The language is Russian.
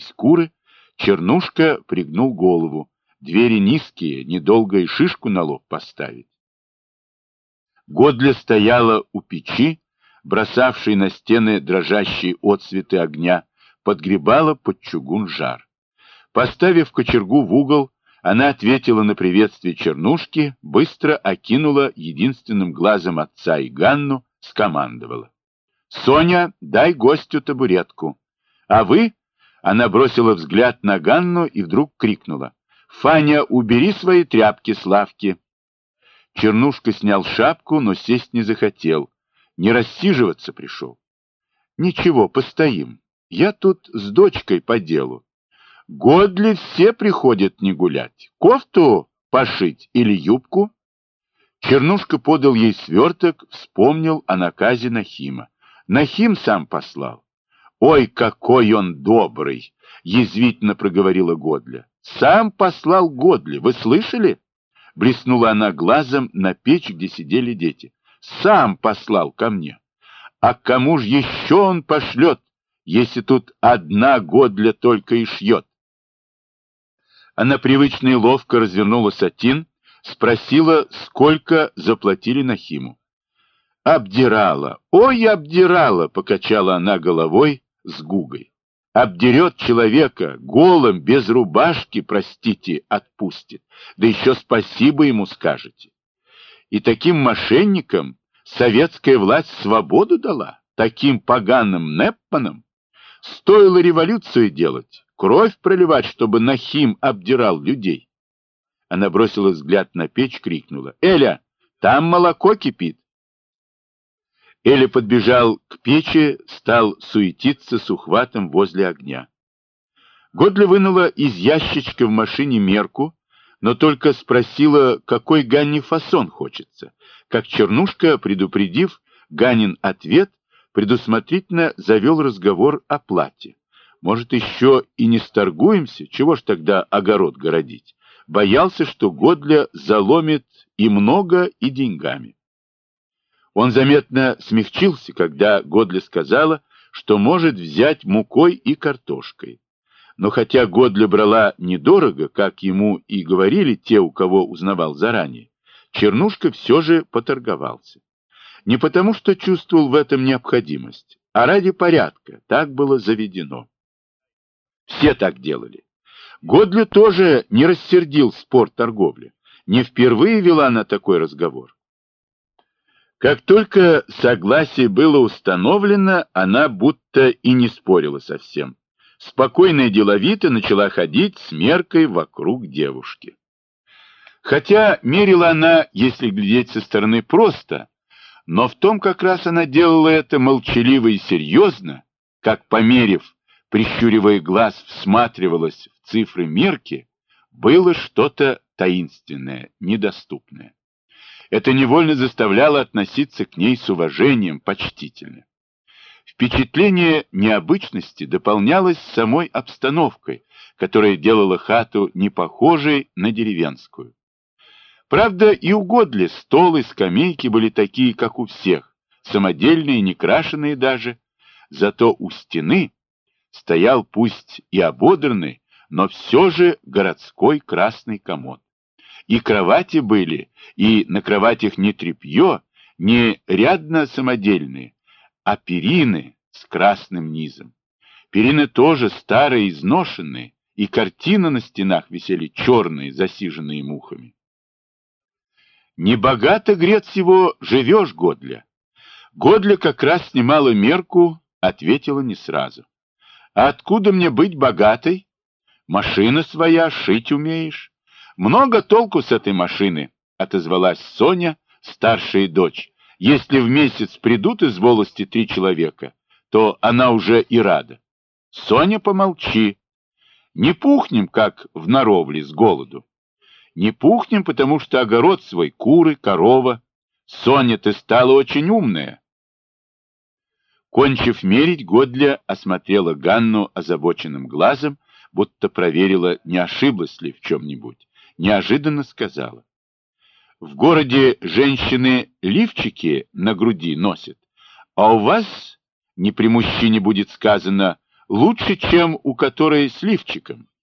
с куры, Чернушка пригнул голову. Двери низкие, недолго и шишку на лоб поставить. Годля стояла у печи, бросавшей на стены дрожащие отсветы огня, подгребала под чугун жар. Поставив кочергу в угол, она ответила на приветствие Чернушки, быстро окинула единственным глазом отца и Ганну, скомандовала: «Соня, дай гостю табуретку. А вы...» Она бросила взгляд на Ганну и вдруг крикнула: «Фаня, убери свои тряпки с лавки». Чернушка снял шапку, но сесть не захотел. Не рассиживаться пришел. «Ничего, постоим. Я тут с дочкой по делу. Годли все приходят не гулять. Кофту пошить или юбку?» Чернушка подал ей сверток, вспомнил о наказе Нахима. Нахим сам послал. «Ой, какой он добрый!» — язвительно проговорила Годля. «Сам послал Годли, вы слышали?» Блеснула она глазом на печь, где сидели дети. «Сам послал ко мне. А к кому ж еще он пошлет, если тут одна Годля только и шьет?» Она привычно и ловко развернула сатин, спросила, сколько заплатили Нахиму. «Обдирала, ой, обдирала!» — покачала она головой с гугой. «Обдерет человека, голым, без рубашки, простите, отпустит, да еще спасибо ему скажете. И таким мошенникам советская власть свободу дала, таким поганым неппанам. Стоило революцию делать, кровь проливать, чтобы Нахим обдирал людей». Она бросила взгляд на печь, крикнула: «Эля, там молоко кипит!» Эля подбежал к печи, стал суетиться с ухватом возле огня. Годля вынула из ящичка в машине мерку, но только спросила, какой Ганне фасон хочется. Как Чернушка, предупредив Ганин ответ, предусмотрительно завел разговор о плате. «Может, еще и не сторгуемся? Чего ж тогда огород городить?» Боялся, что Годля заломит и много, и деньгами. Он заметно смягчился, когда Годля сказала, что может взять мукой и картошкой. Но хотя Годля брала недорого, как ему и говорили те, у кого узнавал заранее, Чернушка все же поторговался. Не потому, что чувствовал в этом необходимость, а ради порядка, так было заведено. Все так делали. Годля тоже не рассердил спор торговли. Не впервые вела она такой разговор. Как только согласие было установлено, она будто и не спорила совсем. Спокойно и деловито начала ходить с меркой вокруг девушки. Хотя мерила она, если глядеть со стороны, просто, но в том как раз она делала это молчаливо и серьезно, как, померив, прищуривая глаз, всматривалась в цифры мерки, было что-то таинственное, недоступное. Это невольно заставляло относиться к ней с уважением, почтительно. Впечатление необычности дополнялось самой обстановкой, которая делала хату не похожей на деревенскую. Правда, и у Годли стол и скамейки были такие, как у всех, самодельные, не крашеные даже, зато у стены стоял пусть и ободранный, но все же городской красный комод. И кровати были, и на кроватях не тряпье, не рядно самодельные, а перины с красным низом. Перины тоже старые, изношенные, и картины на стенах висели черные, засиженные мухами. «Небогато, грец его, живешь, Годля». Годля как раз снимала мерку, ответила не сразу. «А откуда мне быть богатой? Машина своя, шить умеешь». «Много толку с этой машины», — отозвалась Соня, старшая дочь. «Если в месяц придут из волости 3 человека, то она уже и рада». «Соня, помолчи. Не пухнем, как в наровле с голоду. Не пухнем, потому что огород свой, куры, корова. Соня, ты стала очень умная». Кончив мерить, Годля осмотрела Ганну озабоченным глазом, будто проверила, не ошиблась ли в чем-нибудь. Неожиданно сказала: «В городе женщины лифчики на груди носят, а у вас, не при мужчине будет сказано, лучше, чем у которой с лифчиком.